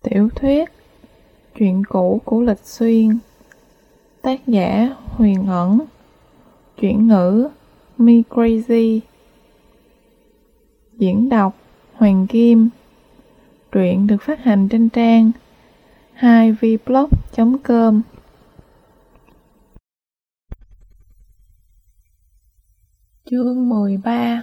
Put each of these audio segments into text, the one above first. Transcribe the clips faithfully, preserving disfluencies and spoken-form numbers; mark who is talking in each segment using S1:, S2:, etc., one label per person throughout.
S1: Tiểu thuyết Chuyện cũ của Lịch Xuyên. Tác giả Huyền Ẩn. Chuyển ngữ Me Crazy. Diễn đọc Hoàng Kim. Truyện được phát hành trên trang hai v blog chấm com. Chương mười ba.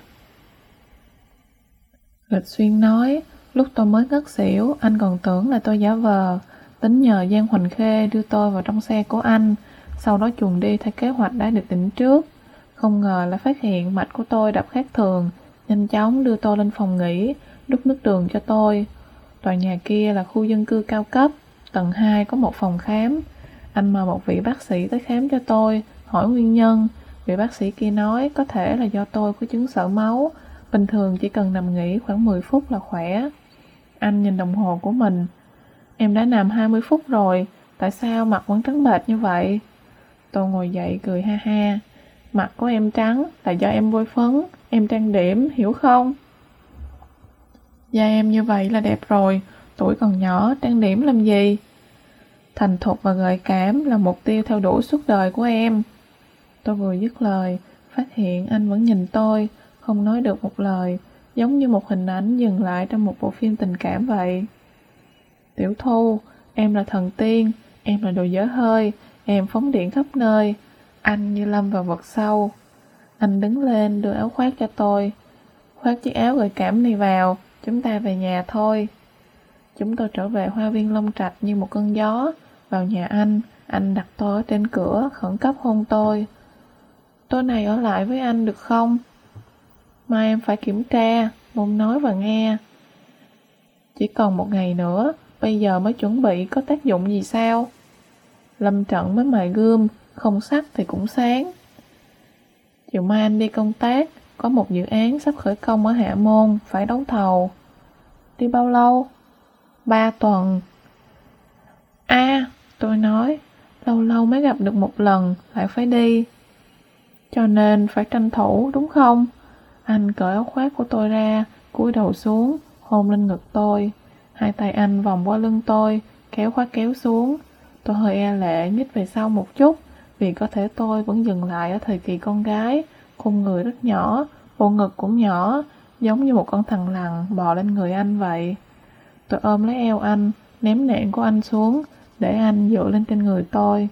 S1: Lịch Xuyên nói, lúc tôi mới ngất xỉu, anh còn tưởng là tôi giả vờ, tính nhờ Giang Hoành Khê đưa tôi vào trong xe của anh, sau đó chuồn đi theo kế hoạch đã được định trước. Không ngờ lại phát hiện mạch của tôi đập khác thường, nhanh chóng đưa tôi lên phòng nghỉ, đút nước đường cho tôi. Tòa nhà kia là khu dân cư cao cấp, tầng hai có một phòng khám. Anh mời một vị bác sĩ tới khám cho tôi, hỏi nguyên nhân. Vị bác sĩ kia nói có thể là do tôi có chứng sợ máu, bình thường chỉ cần nằm nghỉ khoảng mười phút là khỏe. Anh nhìn đồng hồ của mình. Em đã nằm hai mươi phút rồi, tại sao mặt vẫn trắng bệch như vậy? Tôi ngồi dậy cười ha ha. Mặt của em trắng là do em bôi phấn, em trang điểm, hiểu không? Da em như vậy là đẹp rồi, tuổi còn nhỏ, trang điểm làm gì? Thành thục và gợi cảm là mục tiêu theo đuổi suốt đời của em. Tôi vừa dứt lời, phát hiện anh vẫn nhìn tôi, không nói được một lời, giống như một hình ảnh dừng lại trong một bộ phim tình cảm vậy. Tiểu Thu, em là thần tiên, em là đồ dở hơi, em phóng điện khắp nơi. Anh như lâm vào vực sâu. Anh đứng lên đưa áo khoác cho tôi. Khoác chiếc áo gợi cảm này vào, chúng ta về nhà thôi. Chúng tôi trở về hoa viên Long Trạch như một cơn gió. Vào nhà anh, anh đặt tôi ở trên cửa, khẩn cấp hôn tôi. Tối nay ở lại với anh được không? Mai em phải kiểm tra, môn nói và nghe. Chỉ còn một ngày nữa, bây giờ mới chuẩn bị có tác dụng gì sao? Lâm trận mới mài gươm, không sắc thì cũng sáng. Chiều mai anh đi công tác, có một dự án sắp khởi công ở Hạ Môn, phải đấu thầu. Đi bao lâu? Ba tuần. À, tôi nói, lâu lâu mới gặp được một lần, lại phải đi. Cho nên phải tranh thủ, đúng không? Anh cởi áo khoác của tôi ra, cúi đầu xuống, hôn lên ngực tôi. Hai tay anh vòng qua lưng tôi, kéo khoác kéo xuống. Tôi hơi e lệ nhích về sau một chút, vì có thể tôi vẫn dừng lại ở thời kỳ con gái, khung người rất nhỏ, bộ ngực cũng nhỏ, giống như một con thằn lằn bò lên người anh vậy. Tôi ôm lấy eo anh, ném nện của anh xuống, để anh dựa lên trên người tôi.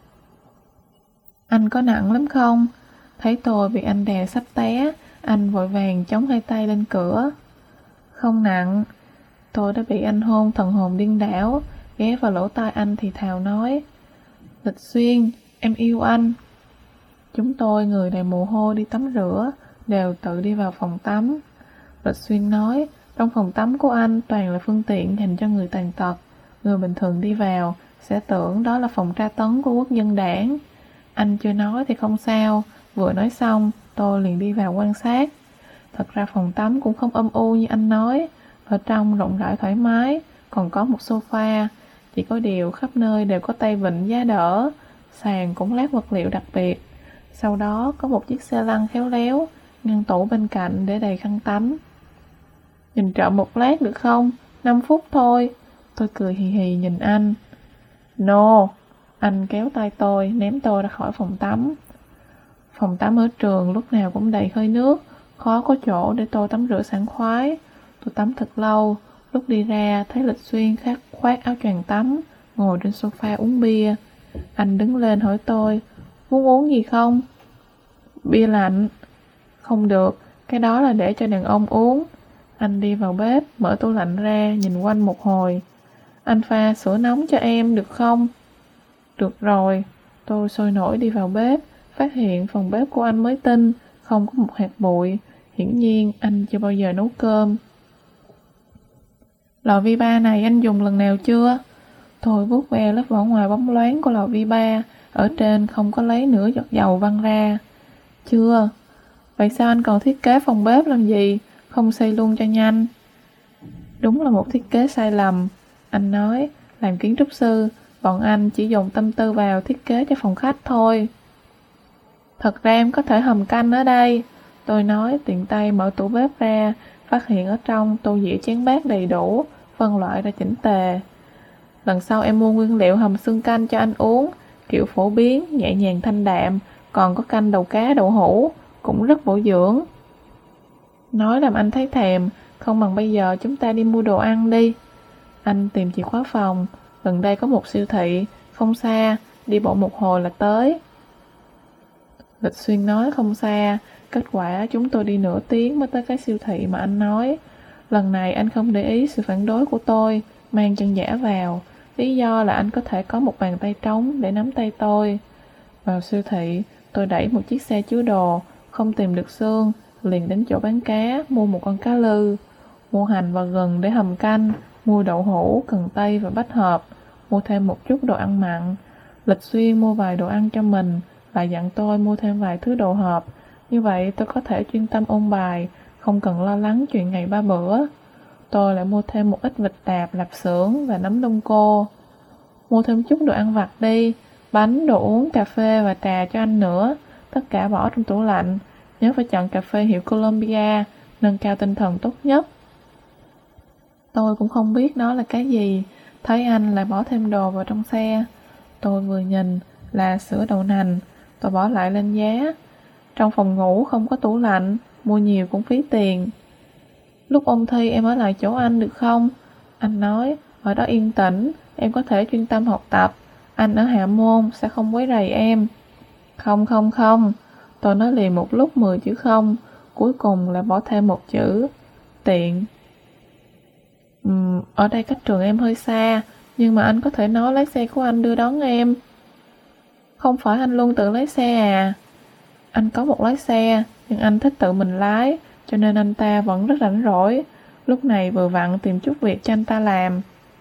S1: Anh có nặng lắm không? Thấy tôi bị anh đè sắp té, anh vội vàng chống hai tay lên cửa. Không nặng. Tôi đã bị anh hôn thần hồn điên đảo, ghé vào lỗ tai anh thì thào nói. Lịch Xuyên, em yêu anh. Chúng tôi người đầy mồ hôi đi tắm rửa, đều tự đi vào phòng tắm. Lịch Xuyên nói, trong phòng tắm của anh toàn là phương tiện dành cho người tàn tật. Người bình thường đi vào sẽ tưởng đó là phòng tra tấn của quốc dân đảng. Anh chưa nói thì không sao, vừa nói xong tôi liền đi vào quan sát. Thật ra phòng tắm cũng không âm u như anh nói, ở trong rộng rãi thoải mái, còn có một sofa, chỉ có điều khắp nơi đều có tay vịn giá đỡ, sàn cũng lát vật liệu đặc biệt. Sau đó có một chiếc xe lăn khéo léo, ngăn tủ bên cạnh để đầy khăn tắm. Nhìn trộm một lát được không? Năm phút thôi. Tôi cười hì hì nhìn anh. No. Anh kéo tay tôi, ném tôi ra khỏi phòng tắm. Phòng tắm ở trường lúc nào cũng đầy hơi nước, khó có chỗ để tôi tắm rửa sảng khoái. Tôi tắm thật lâu, lúc đi ra thấy Lịch Xuyên khát khoác áo choàng tắm, ngồi trên sofa uống bia. Anh đứng lên hỏi tôi, muốn uống gì không? Bia lạnh. Không được, cái đó là để cho đàn ông uống. Anh đi vào bếp, mở tủ lạnh ra, nhìn quanh một hồi. Anh pha sữa nóng cho em được không? Được rồi. Tôi sôi nổi đi vào bếp, phát hiện phòng bếp của anh mới tinh, không có một hạt bụi. Hiển nhiên anh chưa bao giờ nấu cơm. Lò vi ba này anh dùng lần nào chưa? Tôi vuốt ve lớp vỏ ngoài bóng loáng của lò vi ba, ở trên không có lấy nửa giọt dầu văng ra. Chưa. Vậy sao anh còn thiết kế phòng bếp làm gì? Không xây luôn cho nhanh. Đúng là một thiết kế sai lầm. Anh nói, làm kiến trúc sư, bọn anh chỉ dùng tâm tư vào thiết kế cho phòng khách thôi. Thật ra em có thể hầm canh ở đây. Tôi nói, tiện tay mở tủ bếp ra, phát hiện ở trong tô dĩa chén bát đầy đủ, phân loại ra chỉnh tề. Lần sau em mua nguyên liệu hầm xương canh cho anh uống, kiểu phổ biến, nhẹ nhàng thanh đạm, còn có canh đầu cá đậu hũ, cũng rất bổ dưỡng. Nói làm anh thấy thèm, không bằng bây giờ chúng ta đi mua đồ ăn đi. Anh tìm chìa khóa phòng, gần đây có một siêu thị, không xa, đi bộ một hồi là tới. Lịch Xuyên nói không xa, kết quả chúng tôi đi nửa tiếng mới tới cái siêu thị mà anh nói. Lần này anh không để ý sự phản đối của tôi, mang chân giả vào, lý do là anh có thể có một bàn tay trống để nắm tay tôi. Vào siêu thị, tôi đẩy một chiếc xe chứa đồ, không tìm được xương, liền đến chỗ bán cá, mua một con cá lư, mua hành và gừng để hầm canh, mua đậu hũ, cần tây và bách hợp, mua thêm một chút đồ ăn mặn. Lịch Xuyên mua vài đồ ăn cho mình, lại dặn tôi mua thêm vài thứ đồ hộp, như vậy tôi có thể chuyên tâm ôn bài, không cần lo lắng chuyện ngày ba bữa. Tôi lại mua thêm một ít vịt tạp, lạp xưởng và nấm đông cô. Mua thêm chút đồ ăn vặt đi, bánh, đồ uống, cà phê và trà cho anh nữa, tất cả bỏ trong tủ lạnh. Nhớ phải chọn cà phê hiệu Colombia, nâng cao tinh thần tốt nhất. Tôi cũng không biết nó là cái gì, thấy anh lại bỏ thêm đồ vào trong xe. Tôi vừa nhìn là sữa đậu nành, tôi bỏ lại lên giá. Trong phòng ngủ không có tủ lạnh, mua nhiều cũng phí tiền. Lúc ôn thi em ở lại chỗ anh được không? Anh nói, ở đó yên tĩnh, em có thể chuyên tâm học tập. Anh ở hạ môn sẽ không quấy rầy em. Không không không, tôi nói liền một lúc mười chữ không, cuối cùng là bỏ thêm một chữ, tiện. Uhm, ở đây cách trường em hơi xa, nhưng mà anh có thể nói lái xe của anh đưa đón em. Không phải anh luôn tự lái xe à? Anh có một lái xe, nhưng anh thích tự mình lái, cho nên anh ta vẫn rất rảnh rỗi. Lúc này vừa vặn tìm chút việc cho anh ta làm.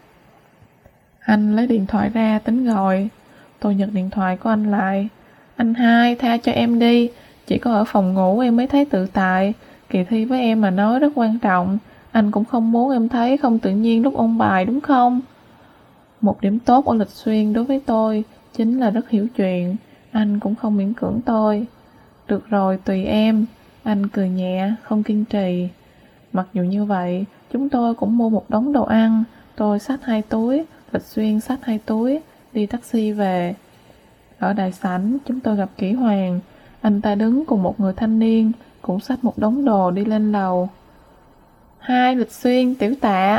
S1: Anh lấy điện thoại ra tính gọi. Tôi nhặt điện thoại của anh lại. Anh hai, tha cho em đi, chỉ có ở phòng ngủ em mới thấy tự tại. Kỳ thi với em mà nói rất quan trọng, anh cũng không muốn em thấy không tự nhiên lúc ôn bài đúng không? Một điểm tốt ở Lịch Xuyên đối với tôi chính là rất hiểu chuyện, anh cũng không miễn cưỡng tôi. Được rồi, tùy em. Anh cười nhẹ, không kiên trì. Mặc dù như vậy, chúng tôi cũng mua một đống đồ ăn. Tôi xách hai túi, Lịch Xuyên xách hai túi, đi taxi về. Ở đại sảnh, chúng tôi gặp Kỷ Hoàng. Anh ta đứng cùng một người thanh niên, cũng xách một đống đồ đi lên lầu. Hai, Lịch Xuyên, Tiểu Tạ.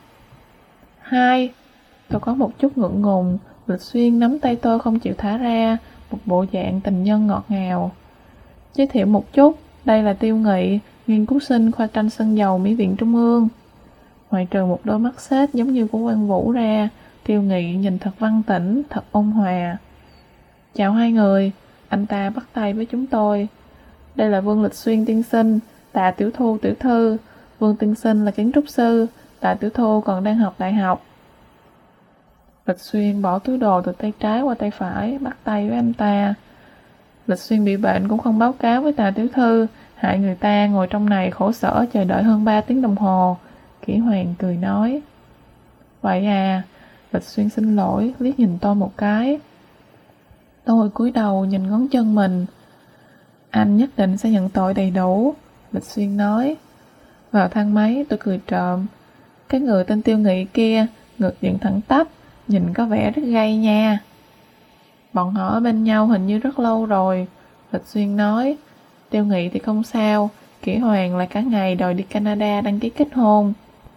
S1: Hai. Tôi có một chút ngượng ngùng. Lịch Xuyên nắm tay tôi không chịu thả ra, một bộ dạng tình nhân ngọt ngào. Giới thiệu một chút, đây là Tiêu Nghị, nghiên cứu sinh khoa tranh sơn dầu Mỹ viện Trung ương. Ngoại trừ một đôi mắt xếp giống như của Quan Vũ ra, Tiêu Nghị nhìn thật văn tĩnh, thật ôn hòa. Chào hai người, anh ta bắt tay với chúng tôi. Đây là Vương Lịch Xuyên tiên sinh, Tạ Tiểu Thu tiểu thư. Vương tiên sinh là kiến trúc sư, Tạ Tiểu Thu còn đang học đại học. Lịch Xuyên bỏ túi đồ từ tay trái qua tay phải, bắt tay với anh ta. Lịch Xuyên bị bệnh cũng không báo cáo với Tạ Tiểu thư, hại người ta ngồi trong này khổ sở chờ đợi hơn ba tiếng đồng hồ. Kỷ Hoàng cười nói. Vậy à, Lịch Xuyên xin lỗi, liếc nhìn tôi một cái. Tôi cúi đầu nhìn ngón chân mình. Anh nhất định sẽ nhận tội đầy đủ, Lịch Xuyên nói. Vào thang máy tôi cười trộm. Cái người tên Tiêu Nghị kia, ngực dựng thẳng tắp, nhìn có vẻ rất gay nha. Bọn họ ở bên nhau hình như rất lâu rồi, Lịch Xuyên nói. Tiêu Nghị thì không sao, Kỷ Hoàng là cả ngày đòi đi Canada đăng ký kết hôn.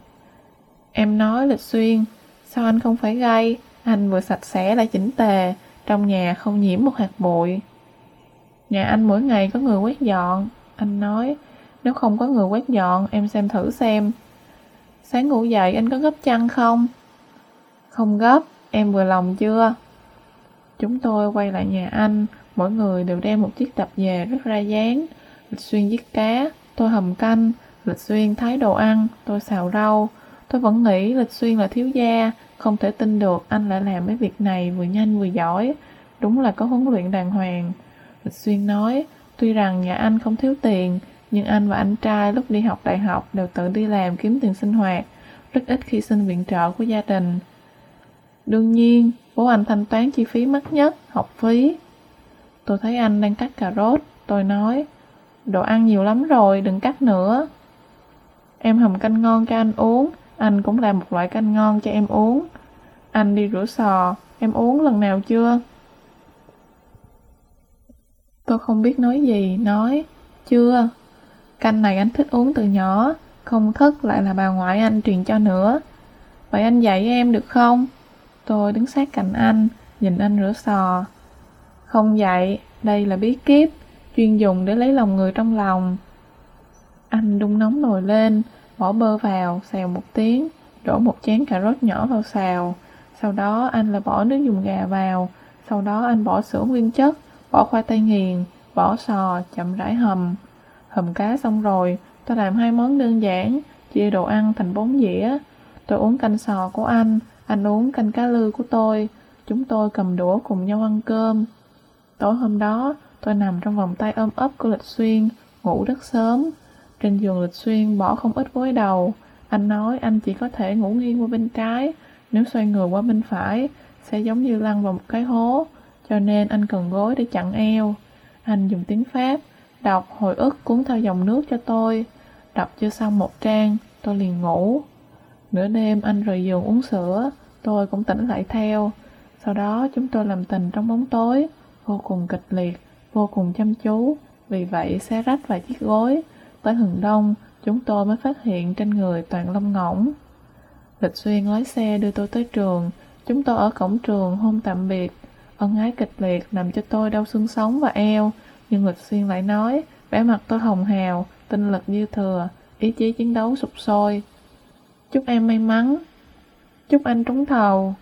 S1: Em nói Lịch Xuyên, sao anh không phải gay? Anh vừa sạch sẽ lại chỉnh tề, trong nhà không nhiễm một hạt bụi. Nhà anh mỗi ngày có người quét dọn, anh nói. Nếu không có người quét dọn, em xem thử xem. Sáng ngủ dậy anh có gấp chăn không? Không gấp, em vừa lòng chưa? Chúng tôi quay lại nhà anh, mỗi người đều đem một chiếc tạp dề rất ra dáng. Lịch Xuyên giết cá, tôi hầm canh, Lịch Xuyên thái đồ ăn, tôi xào rau. Tôi vẫn nghĩ Lịch Xuyên là thiếu gia, không thể tin được anh lại làm mấy việc này vừa nhanh vừa giỏi. Đúng là có huấn luyện đàng hoàng. Lịch Xuyên nói, tuy rằng nhà anh không thiếu tiền, nhưng anh và anh trai lúc đi học đại học đều tự đi làm kiếm tiền sinh hoạt, rất ít khi xin viện trợ của gia đình. Đương nhiên, bố anh thanh toán chi phí mắc nhất, học phí. Tôi thấy anh đang cắt cà rốt, tôi nói, đồ ăn nhiều lắm rồi, đừng cắt nữa. Em hầm canh ngon cho anh uống, anh cũng làm một loại canh ngon cho em uống. Anh đi rửa sò, em uống lần nào chưa? Tôi không biết nói gì, nói, chưa. Canh này anh thích uống từ nhỏ, không thức lại là bà ngoại anh truyền cho nữa. Vậy anh dạy em được không? Tôi đứng sát cạnh anh, nhìn anh rửa sò. Không dạy, đây là bí kíp, chuyên dùng để lấy lòng người trong lòng. Anh đun nóng nồi lên, bỏ bơ vào, xào một tiếng, đổ một chén cà rốt nhỏ vào xào. Sau đó anh lại bỏ nước dùng gà vào, sau đó anh bỏ sữa nguyên chất, bỏ khoai tây nghiền, bỏ sò, chậm rãi hầm. Hầm cá xong rồi, tôi làm hai món đơn giản, chia đồ ăn thành bốn dĩa. Tôi uống canh sò của anh, anh uống canh cá lư của tôi. Chúng tôi cầm đũa cùng nhau ăn cơm. Tối hôm đó, tôi nằm trong vòng tay ôm ấp của Lịch Xuyên, ngủ rất sớm. Trên giường Lịch Xuyên bỏ không ít gối đầu. Anh nói anh chỉ có thể ngủ nghiêng qua bên trái, nếu xoay người qua bên phải, sẽ giống như lăn vào một cái hố, cho nên anh cần gối để chặn eo. Anh dùng tiếng Pháp, đọc hồi ức cuốn theo dòng nước cho tôi. Đọc chưa xong một trang, tôi liền ngủ. Nửa đêm anh rời giường uống sữa, tôi cũng tỉnh lại theo. Sau đó chúng tôi làm tình trong bóng tối, vô cùng kịch liệt, vô cùng chăm chú, vì vậy xé rách vài chiếc gối. Tới hừng đông, chúng tôi mới phát hiện trên người toàn lông ngỗng. Lịch Xuyên lái xe đưa tôi tới trường, chúng tôi ở cổng trường hôn tạm biệt. Ân ái kịch liệt làm cho tôi đau xương sống và eo, nhưng Lịch Xuyên lại nói, vẻ mặt tôi hồng hào, tinh lực dư thừa, ý chí chiến đấu sục sôi. Chúc em may mắn, chúc anh trúng thầu.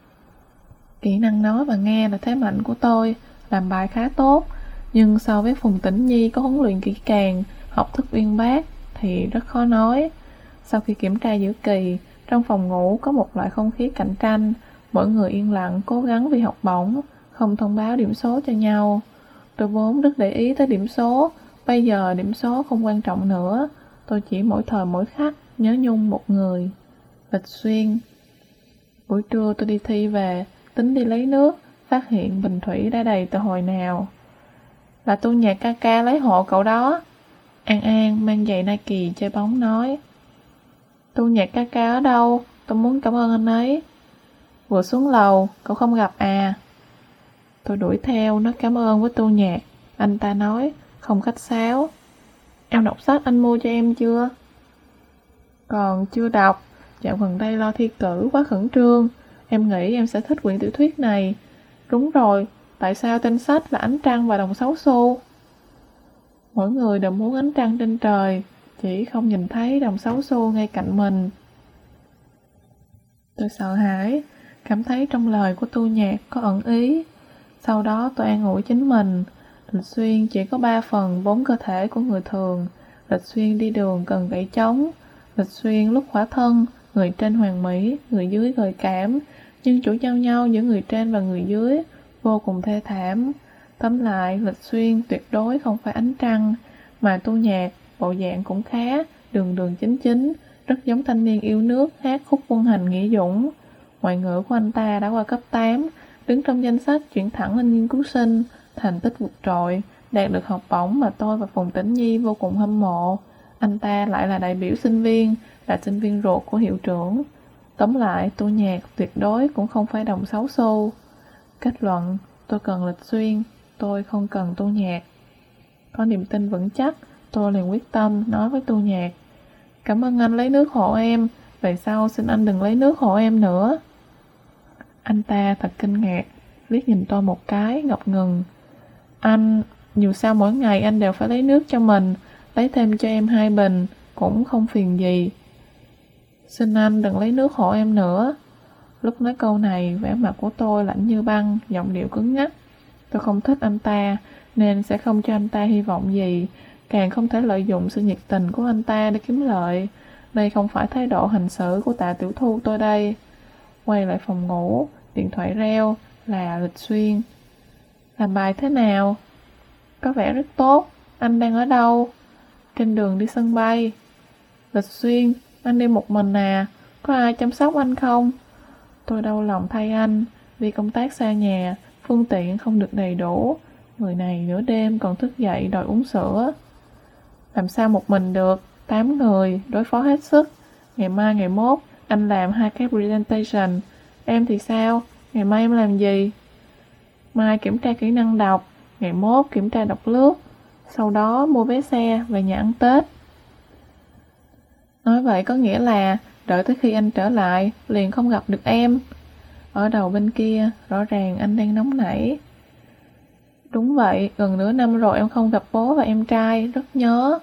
S1: Kỹ năng nói và nghe là thế mạnh của tôi, làm bài khá tốt, nhưng so với Phùng Tĩnh Nhi có huấn luyện kỹ càng, học thức uyên bác thì rất khó nói. Sau khi kiểm tra giữa kỳ, trong phòng ngủ có một loại không khí cạnh tranh, mỗi người yên lặng cố gắng vì học bổng, không thông báo điểm số cho nhau. Tôi vốn rất để ý tới điểm số, bây giờ điểm số không quan trọng nữa, tôi chỉ mỗi thời mỗi khắc nhớ nhung một người. Lịch Xuyên. Buổi trưa tôi đi thi về, tính đi lấy nước, phát hiện bình thủy đã đầy từ hồi nào. Là tu nhạc ca ca lấy hộ cậu đó. An An mang giày Nike chơi bóng nói. Tu nhạc ca ca ở đâu? Tôi muốn cảm ơn anh ấy. Vừa xuống lầu, cậu không gặp à? Tôi đuổi theo nói cảm ơn với tu nhạc. Anh ta nói, không khách sáo. Em đọc sách anh mua cho em chưa? Còn chưa đọc, dạo gần đây lo thi cử quá khẩn trương. Em nghĩ em sẽ thích quyển tiểu thuyết này. Đúng rồi, tại sao tên sách là Ánh Trăng và Đồng Sáu Xu? Mỗi người đều muốn ánh trăng trên trời, chỉ không nhìn thấy đồng sáu xu ngay cạnh mình. Tôi sợ hãi, cảm thấy trong lời của tu nhạc có ẩn ý. Sau đó tôi an ủi chính mình. Lịch Xuyên chỉ có ba phần bốn cơ thể của người thường. Lịch Xuyên đi đường cần gậy trống. Lịch Xuyên lúc khỏa thân, người trên hoàn mỹ, người dưới gợi cảm, nhưng chủ giao nhau giữa người trên và người dưới vô cùng thê thảm. Tóm lại, Lịch Xuyên tuyệt đối không phải ánh trăng, mà tu nhạc, bộ dạng cũng khá, đường đường chính chính, rất giống thanh niên yêu nước hát khúc quân hành nghĩa dũng. Ngoại ngữ của anh ta đã qua cấp tám, đứng trong danh sách chuyển thẳng lên nghiên cứu sinh, thành tích vượt trội, đạt được học bổng mà tôi và Phùng Tĩnh Nhi vô cùng hâm mộ. Anh ta lại là đại biểu sinh viên, là sinh viên ruột của hiệu trưởng. Tóm lại, tu nhạc tuyệt đối cũng không phải đồng sáu xu. Kết luận, tôi cần Lịch Xuyên, tôi không cần tu nhạc. Có niềm tin vững chắc, tôi liền quyết tâm nói với tu nhạc. Cảm ơn anh lấy nước hộ em, về sau xin anh đừng lấy nước hộ em nữa. Anh ta thật kinh ngạc, liếc nhìn tôi một cái, ngập ngừng. Anh, dù sao mỗi ngày anh đều phải lấy nước cho mình, lấy thêm cho em hai bình, cũng không phiền gì. Xin anh đừng lấy nước hộ em nữa. Lúc nói câu này, vẻ mặt của tôi lạnh như băng, giọng điệu cứng ngắc. Tôi không thích anh ta, nên sẽ không cho anh ta hy vọng gì, càng không thể lợi dụng sự nhiệt tình của anh ta để kiếm lợi. Đây không phải thái độ hành xử của Tạ Tiểu Thu tôi đây. Quay lại phòng ngủ, điện thoại reo, là Lịch Xuyên. Làm bài thế nào? Có vẻ rất tốt, anh đang ở đâu? Trên đường đi sân bay. Lịch Xuyên, anh đi một mình à? Có ai chăm sóc anh không? Tôi đau lòng thay anh, đi công tác xa nhà, phương tiện không được đầy đủ. Người này nửa đêm còn thức dậy đòi uống sữa. Làm sao một mình được, tám người, đối phó hết sức. Ngày mai ngày mốt, anh làm hai cái presentation. Em thì sao? Ngày mai em làm gì? Mai kiểm tra kỹ năng đọc, ngày mốt kiểm tra đọc lướt, sau đó mua vé xe về nhà ăn Tết. Nói vậy có nghĩa là đợi tới khi anh trở lại liền không gặp được em. Ở đầu bên kia rõ ràng anh đang nóng nảy. Đúng vậy, gần nửa năm rồi em không gặp bố và em trai, rất nhớ.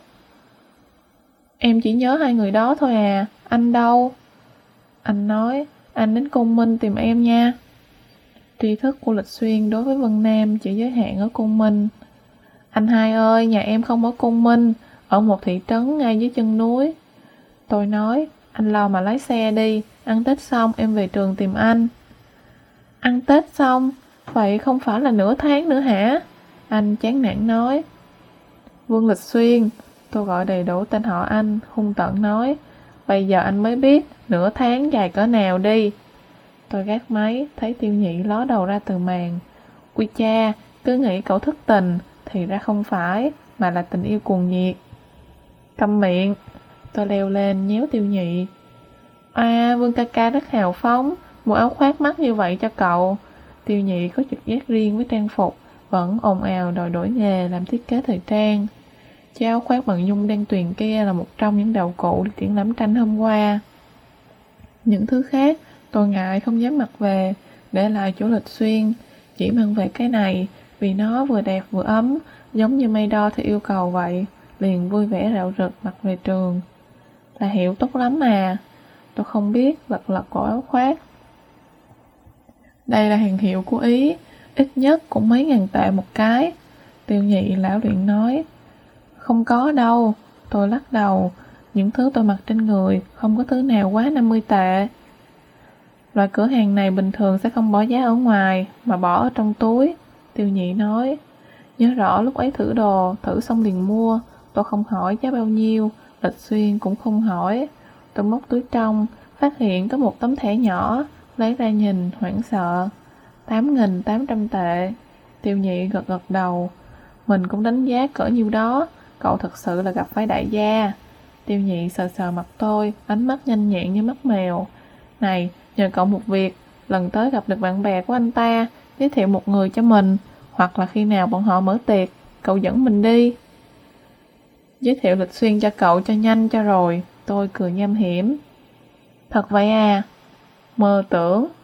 S1: Em chỉ nhớ hai người đó thôi à, anh đâu? Anh nói, anh đến Côn Minh tìm em nha. Tri thức của Lịch Xuyên đối với Vân Nam chỉ giới hạn ở Côn Minh. Anh hai ơi, nhà em không ở Côn Minh, ở một thị trấn ngay dưới chân núi. Tôi nói, anh lo mà lái xe đi, ăn Tết xong em về trường tìm anh. Ăn Tết xong? Vậy không phải là nửa tháng nữa hả? Anh chán nản nói. Vương Lịch Xuyên, tôi gọi đầy đủ tên họ anh, hung tợn nói. Bây giờ anh mới biết nửa tháng dài cỡ nào đi. Tôi gác máy, thấy Tiêu Nhị ló đầu ra từ màn. Quy cha, cứ nghĩ cậu thất tình, thì ra không phải, mà là tình yêu cuồng nhiệt. Câm miệng, tôi leo lên nhéo Tiêu Nhị. À, Vương ca ca rất hào phóng, mua áo khoác mắc như vậy cho cậu. Tiêu Nhị có trực giác riêng với trang phục, vẫn ồn ào đòi đổi nghề làm thiết kế thời trang. Chiếc áo khoác bằng nhung đen tuyền kia là một trong những đạo cụ được triển lãm tranh hôm qua. Những thứ khác, tôi ngại không dám mặc về, để lại chỗ Lịch Xuyên, chỉ mang về cái này, vì nó vừa đẹp vừa ấm, giống như mây đo theo yêu cầu vậy, liền vui vẻ rạo rực mặc về trường. Là hiệu tốt lắm mà. Tôi không biết, lật lật cổ áo khoác. Đây là hàng hiệu của Ý, ít nhất cũng mấy ngàn tệ một cái. Tiêu Nhị lão luyện nói. Không có đâu, tôi lắc đầu. Những thứ tôi mặc trên người không có thứ nào quá năm mươi tệ. Loại cửa hàng này bình thường sẽ không bỏ giá ở ngoài, mà bỏ ở trong túi. Tiêu Nhị nói. Nhớ rõ lúc ấy thử đồ, thử xong liền mua. Tôi không hỏi giá bao nhiêu, Lịch Xuyên cũng không hỏi. Tôi móc túi trong, phát hiện có một tấm thẻ nhỏ, lấy ra nhìn, hoảng sợ. tám nghìn tám trăm tệ. Tiêu Nhị gật gật đầu. Mình cũng đánh giá cỡ nhiêu đó, cậu thật sự là gặp phải đại gia. Tiêu Nhị sờ sờ mặt tôi, ánh mắt nhanh nhẹn như mắt mèo. Này, nhờ cậu một việc, lần tới gặp được bạn bè của anh ta, giới thiệu một người cho mình, hoặc là khi nào bọn họ mở tiệc, cậu dẫn mình đi. Giới thiệu Lịch Xuyên cho cậu cho nhanh cho rồi, tôi cười nham hiểm. Thật vậy à? Mơ tưởng.